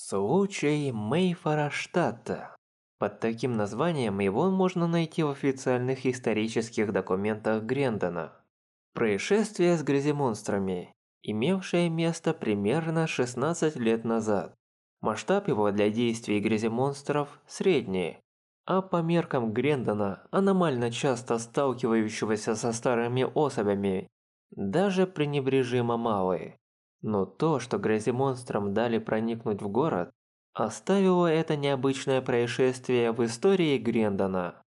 Случай Мейфораштадта. Под таким названием его можно найти в официальных исторических документах Грендона. Происшествие с гряземонстрами, имевшее место примерно 16 лет назад. Масштаб его для действий гряземонстров средний, а по меркам Грендона, аномально часто сталкивающегося со старыми особями, даже пренебрежимо малый. Но то, что гряземонстрам дали проникнуть в город, оставило это необычное происшествие в истории Грендона.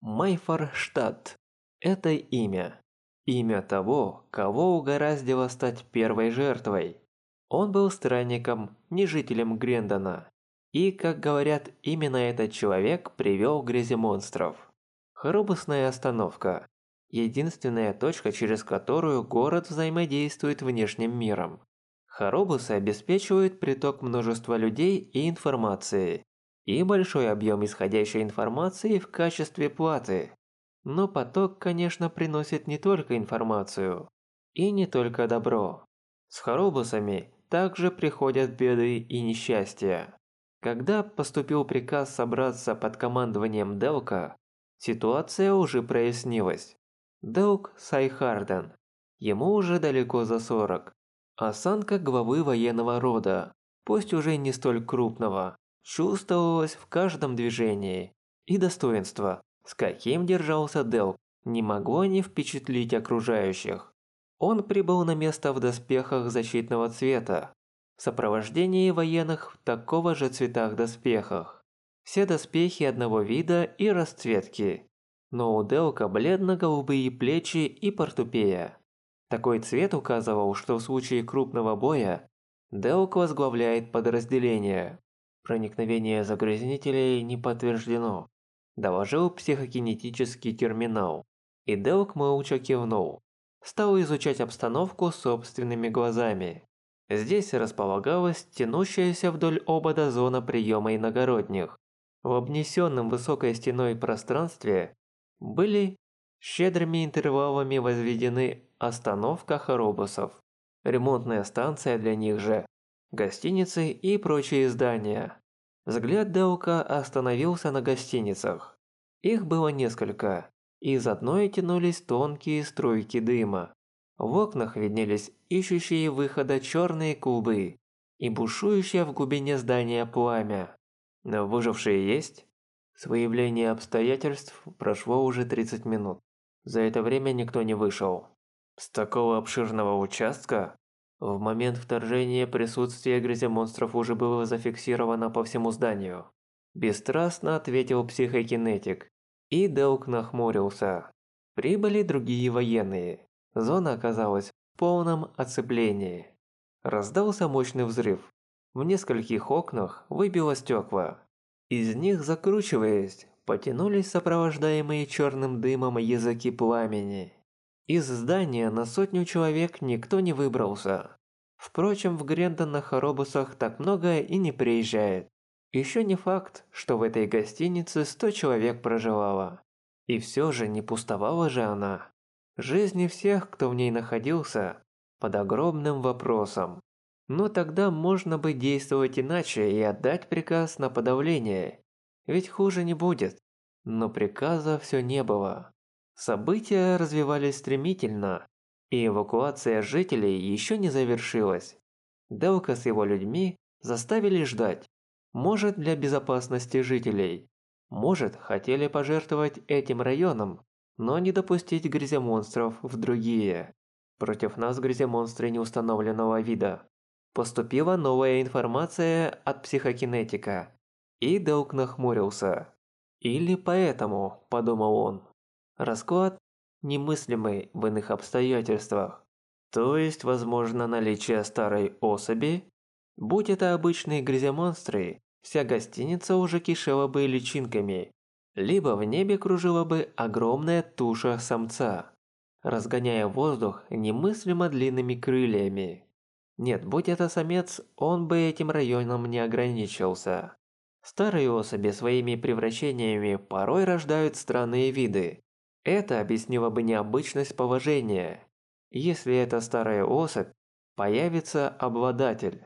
Майфорштадт – это имя. Имя того, кого угораздило стать первой жертвой. Он был странником, не жителем Грендона. И, как говорят, именно этот человек привел гряземонстров. Харобусная остановка – единственная точка, через которую город взаимодействует с внешним миром. Харобусы обеспечивают приток множества людей и информации, и большой объем исходящей информации в качестве платы. Но поток, конечно, приносит не только информацию, и не только добро. С харобусами также приходят беды и несчастья. Когда поступил приказ собраться под командованием Делка, ситуация уже прояснилась. Делк Сайхарден, ему уже далеко за 40. Осанка главы военного рода, пусть уже не столь крупного, чувствовалась в каждом движении, и достоинство, с каким держался Делк, не могло не впечатлить окружающих. Он прибыл на место в доспехах защитного цвета, в сопровождении военных в такого же цветах доспехах. Все доспехи одного вида и расцветки, но у Делка бледно-голубые плечи и портупея. Такой цвет указывал, что в случае крупного боя Делк возглавляет подразделение. Проникновение загрязнителей не подтверждено, доложил психокинетический терминал. И Делк молча кивнул. Стал изучать обстановку собственными глазами. Здесь располагалась тянущаяся вдоль обода зона приема иногородних. В обнесенном высокой стеной пространстве были щедрыми интервалами возведены остановка харобусов, ремонтная станция для них же, гостиницы и прочие здания. Взгляд Делка остановился на гостиницах. Их было несколько. Из одной тянулись тонкие струйки дыма. В окнах виднелись ищущие выхода черные клубы и бушующее в глубине здания пламя. Но выжившие есть? С выявления обстоятельств прошло уже 30 минут. За это время никто не вышел. С такого обширного участка? В момент вторжения присутствие гряземонстров уже было зафиксировано по всему зданию. Бесстрастно ответил психокинетик. И Делк нахмурился. Прибыли другие военные. Зона оказалась в полном оцеплении. Раздался мощный взрыв. В нескольких окнах выбило стекла. Из них, закручиваясь, потянулись сопровождаемые черным дымом языки пламени. Из здания на 100 человек никто не выбрался. Впрочем, в Грендон на харобусах так много и не приезжает. Еще не факт, что в этой гостинице 100 человек проживало. И все же не пустовала же она. Жизни всех, кто в ней находился, под огромным вопросом. Но тогда можно бы действовать иначе и отдать приказ на подавление. Ведь хуже не будет. Но приказа все не было. События развивались стремительно, и эвакуация жителей еще не завершилась. Делка с его людьми заставили ждать. Может, для безопасности жителей. Может, хотели пожертвовать этим районом, но не допустить гряземонстров в другие. Против нас гряземонстры неустановленного вида. Поступила новая информация от психокинетика. И Делк нахмурился. Или поэтому, подумал он. Расклад немыслимый в иных обстоятельствах. То есть, возможно, наличие старой особи? Будь это обычные гряземонстры, вся гостиница уже кишела бы личинками. Либо в небе кружила бы огромная туша самца, разгоняя воздух немыслимо длинными крыльями. Нет, будь это самец, он бы этим районом не ограничился. Старые особи своими превращениями порой рождают странные виды. Это объяснило бы необычность положения. Если это старая особь, появится обладатель.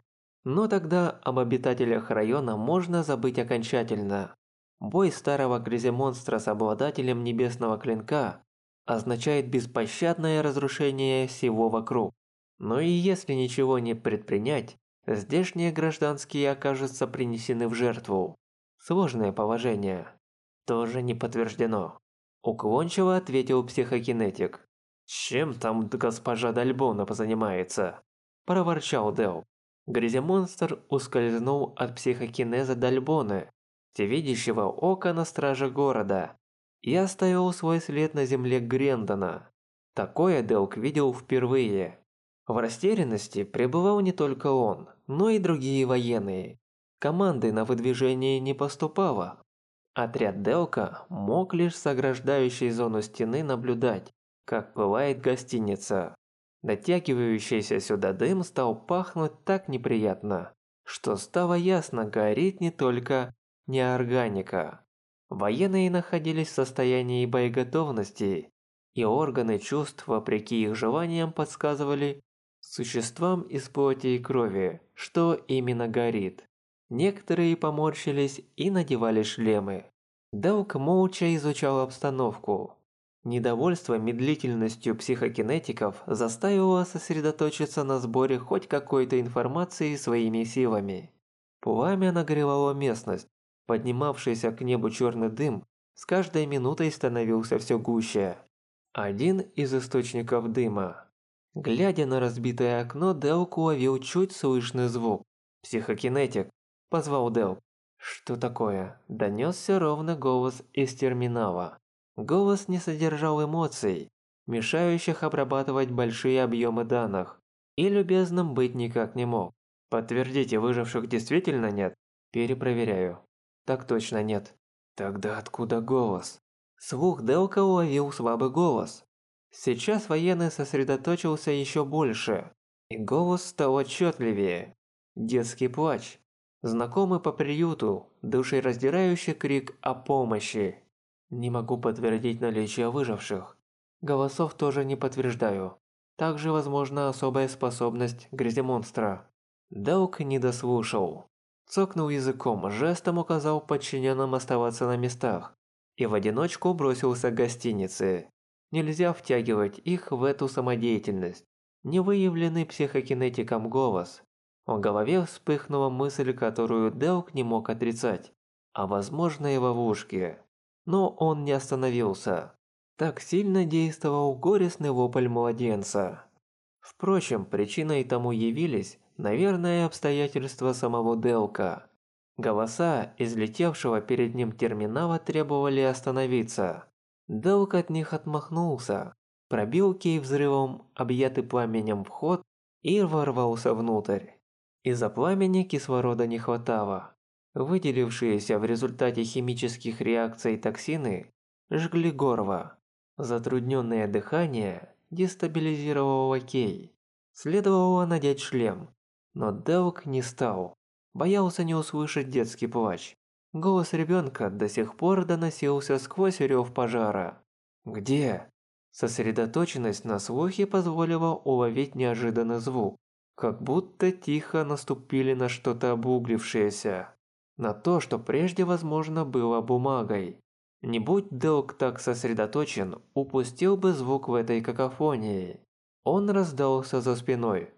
Но тогда об обитателях района можно забыть окончательно. Бой старого гряземонстра с обладателем небесного клинка означает беспощадное разрушение всего вокруг. Но и если ничего не предпринять, здешние гражданские окажутся принесены в жертву. Сложное положение. Тоже не подтверждено. Уклончиво ответил психокинетик. «Чем там госпожа Дальбона позанимается?» – проворчал Дел. Гряземонстр ускользнул от психокинеза Дальбоны, всевидящего ока на страже города, и оставил свой след на земле Грендона. Такое Делк видел впервые. В растерянности пребывал не только он, но и другие военные. Команды на выдвижение не поступало. Отряд Делка мог лишь с ограждающей зону стены наблюдать, как пылает гостиница. Дотягивающийся сюда дым стал пахнуть так неприятно, что стало ясно, горит не только неорганика. Военные находились в состоянии боеготовности, и органы чувств, вопреки их желаниям, подсказывали существам из плоти и крови, что именно горит. Некоторые поморщились и надевали шлемы. Делк молча изучал обстановку. Недовольство медлительностью психокинетиков заставило сосредоточиться на сборе хоть какой-то информации своими силами. Пламя нагревало местность. Поднимавшийся к небу черный дым с каждой минутой становился все гуще. Один из источников дыма. Глядя на разбитое окно, Делк уловил чуть слышный звук. «Психокинетик!» – позвал Делк. «Что такое?» – донесся ровно голос из терминала. Голос не содержал эмоций, мешающих обрабатывать большие объемы данных, и любезным быть никак не мог. «Подтвердите, выживших действительно нет?» «Перепроверяю». «Так точно нет». «Тогда откуда голос?» Слух Делка уловил слабый голос. Сейчас военный сосредоточился еще больше, и голос стал отчетливее. Детский плач. Знакомый по приюту, душераздирающий крик о помощи. Не могу подтвердить наличие выживших. Голосов тоже не подтверждаю. Также возможна особая способность гряземонстра. Делк не дослушал. Цокнул языком, жестом указал подчиненным оставаться на местах и в одиночку бросился к гостинице. Нельзя втягивать их в эту самодеятельность. Невыявленный психокинетиком голос. В голове вспыхнула мысль, которую Делк не мог отрицать, о возможной ловушке. Но он не остановился. Так сильно действовал горестный вопль младенца. Впрочем, причиной тому явились, наверное, обстоятельства самого Делка. Голоса излетевшего перед ним терминала требовали остановиться. Делк от них отмахнулся, пробил кей взрывом, объятый пламенем вход, и ворвался внутрь. Из-за пламени кислорода не хватало. Выделившиеся в результате химических реакций токсины жгли горло. Затрудненное дыхание дестабилизировало кей. Следовало надеть шлем, но Делк не стал. Боялся не услышать детский плач. Голос ребенка до сих пор доносился сквозь рев пожара. «Где?» Сосредоточенность на слухе позволила уловить неожиданный звук. Как будто тихо наступили на что-то обуглившееся. На то, что прежде, возможно, было бумагой. Не будь Делк так сосредоточен, упустил бы звук в этой какофонии. Он раздался за спиной.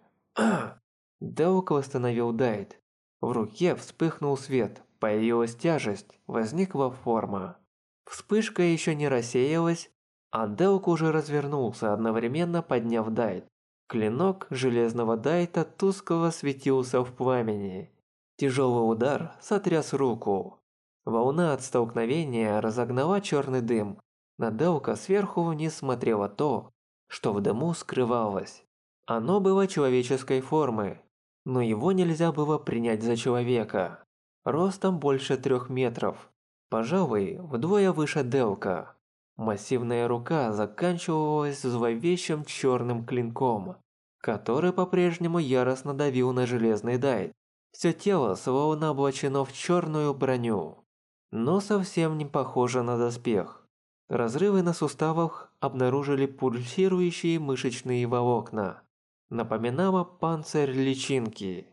Делк восстановил Дайт. В руке вспыхнул свет, появилась тяжесть, возникла форма. Вспышка еще не рассеялась, а Делк уже развернулся, одновременно подняв Дайт. Клинок железного Дайта тускло светился в пламени. Тяжелый удар сотряс руку. Волна от столкновения разогнала черный дым. На Делка сверху вниз смотрело то, что в дыму скрывалось. Оно было человеческой формы, но его нельзя было принять за человека. Ростом больше 3 метров, пожалуй, вдвое выше Делка. Массивная рука заканчивалась зловещим черным клинком, который по-прежнему яростно давил на железный Дайт. Все тело словно облачено в черную броню, но совсем не похоже на доспех. Разрывы на суставах обнаружили пульсирующие мышечные волокна. Напоминало панцирь личинки.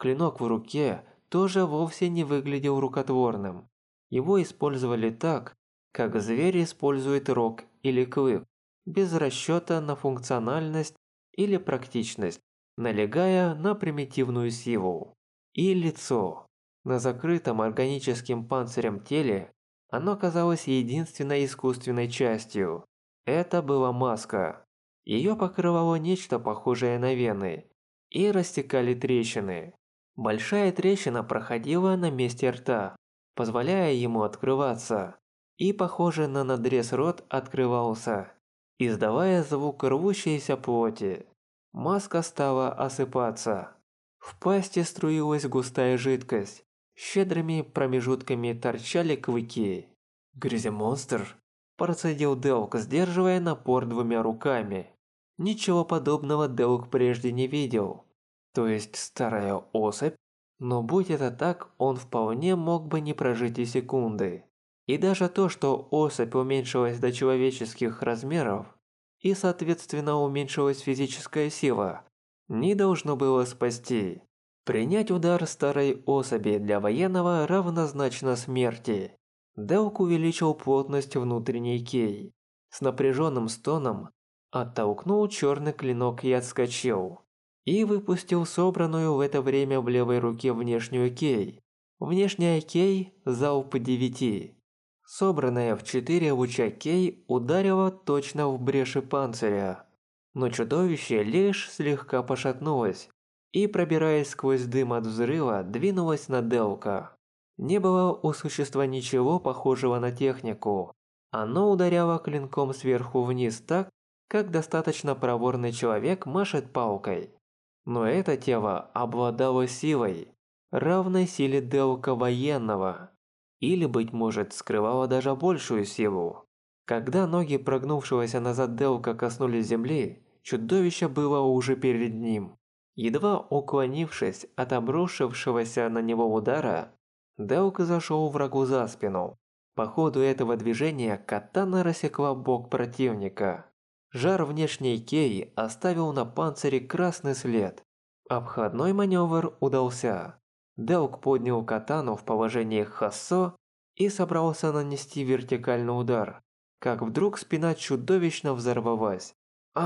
Клинок в руке тоже вовсе не выглядел рукотворным. Его использовали так, как зверь использует рог или клык, без расчета на функциональность или практичность, налегая на примитивную силу. И лицо. На закрытом органическим панцирем теле оно казалось единственной искусственной частью. Это была маска. Ее покрывало нечто похожее на вены, и растекали трещины. Большая трещина проходила на месте рта, позволяя ему открываться, и похожий на надрез рот открывался, издавая звук рвущейся плоти. Маска стала осыпаться. В пасти струилась густая жидкость, щедрыми промежутками торчали клыки. «Гряземонстр?» – процедил Делк, сдерживая напор двумя руками. Ничего подобного Делк прежде не видел. То есть старая особь? Но будь это так, он вполне мог бы не прожить и секунды. И даже то, что особь уменьшилась до человеческих размеров, и соответственно уменьшилась физическая сила, не должно было спасти. Принять удар старой особи для военного равнозначно смерти. Делк увеличил плотность внутренней кей. С напряженным стоном оттолкнул черный клинок и отскочил. И выпустил собранную в это время в левой руке внешнюю кей. Внешняя кей – залп 9. Собранная в 4 луча кей ударила точно в бреши панциря. Но чудовище лишь слегка пошатнулось и, пробираясь сквозь дым от взрыва, двинулось на Делка. Не было у существа ничего похожего на технику. Оно ударяло клинком сверху вниз так, как достаточно проворный человек машет палкой. Но это тело обладало силой, равной силе Делка военного, или, быть может, скрывало даже большую силу. Когда ноги прогнувшегося назад Делка коснулись земли, чудовище было уже перед ним. Едва уклонившись от обрушившегося на него удара, Делк зашел врагу за спину. По ходу этого движения катана рассекла бок противника. Жар внешней кей оставил на панцире красный след. Обходной маневр удался. Делк поднял катану в положении хассо и собрался нанести вертикальный удар, как вдруг спина чудовищно взорвалась.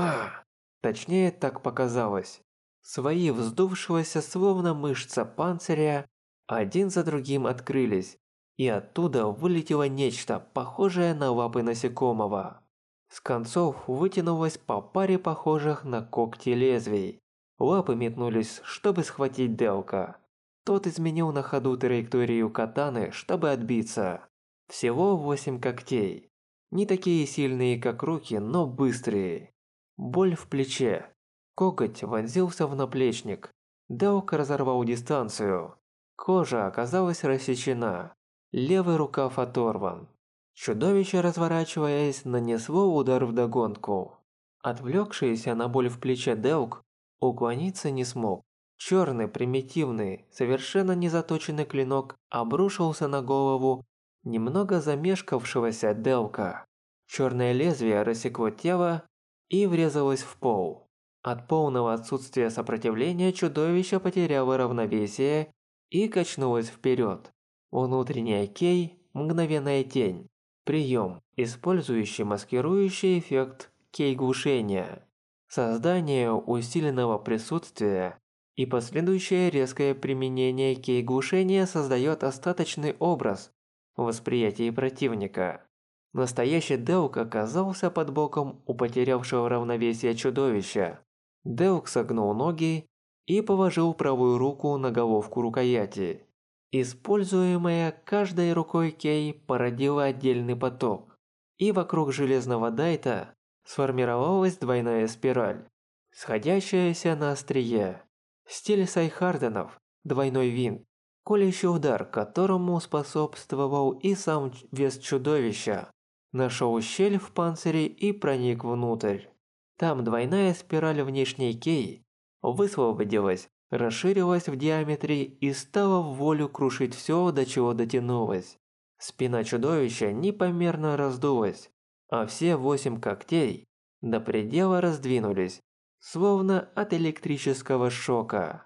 Точнее, так показалось. Свои вздувшегося словно мышца панциря один за другим открылись, и оттуда вылетело нечто, похожее на лапы насекомого. С концов вытянулось по паре похожих на когти лезвий. Лапы метнулись, чтобы схватить Делка. Тот изменил на ходу траекторию катаны, чтобы отбиться. Всего 8 когтей. Не такие сильные, как руки, но быстрые. Боль в плече. Коготь вонзился в наплечник. Делк разорвал дистанцию. Кожа оказалась рассечена. Левый рукав оторван. Чудовище, разворачиваясь, нанесло удар вдогонку. Отвлекшийся на боль в плече Делк уклониться не смог. Черный, примитивный, совершенно незаточенный клинок обрушился на голову немного замешкавшегося Делка. Черное лезвие рассекло тело и врезалось в пол. От полного отсутствия сопротивления чудовище потеряло равновесие и качнулось вперед. Внутренняя кей – мгновенная тень. Прием, использующий маскирующий эффект кей-глушения. Создание усиленного присутствия и последующее резкое применение кей-глушения создает остаточный образ в восприятии противника. Настоящий Делк оказался под боком у потерявшего равновесие чудовища. Делк согнул ноги и положил правую руку на головку рукояти. Используемая каждой рукой кей породила отдельный поток, и вокруг железного дайта сформировалась двойная спираль, сходящаяся на острие. Стиль Сайхарденов, двойной винт, колющий удар, которому способствовал и сам вес чудовища, нашел щель в панцире и проник внутрь. Там двойная спираль внешней кей высвободилась, расширилась в диаметре и стала в волю крушить все, до чего дотянулась. Спина чудовища непомерно раздулась, а все 8 когтей до предела раздвинулись, словно от электрического шока.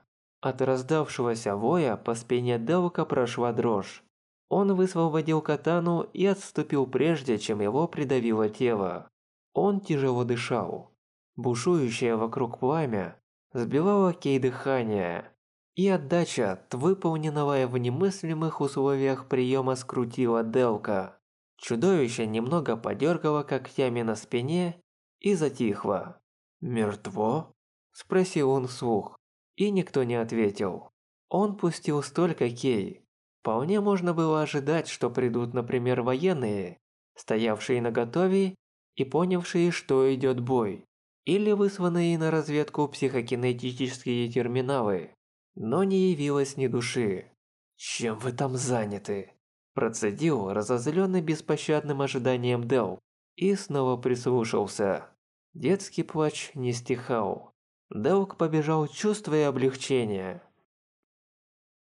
От раздавшегося воя по спине Делка прошла дрожь. Он высвободил катану и отступил прежде, чем его придавило тело. Он тяжело дышал. Бушующее вокруг пламя сбивало Кей дыхание. И отдача от выполненного в немыслимых условиях приема скрутила Делка. Чудовище немного подергало когтями на спине и затихло. «Мертво?» – спросил он вслух. И никто не ответил. Он пустил столько Кей. Вполне можно было ожидать, что придут, например, военные, стоявшие наготове и понявшие, что идет бой, или высланные на разведку психокинетические терминалы. Но не явилось ни души. «Чем вы там заняты?» Процедил разозленный беспощадным ожиданием Дел и снова прислушался. Детский плач не стихал. Делк побежал, чувствуя облегчение.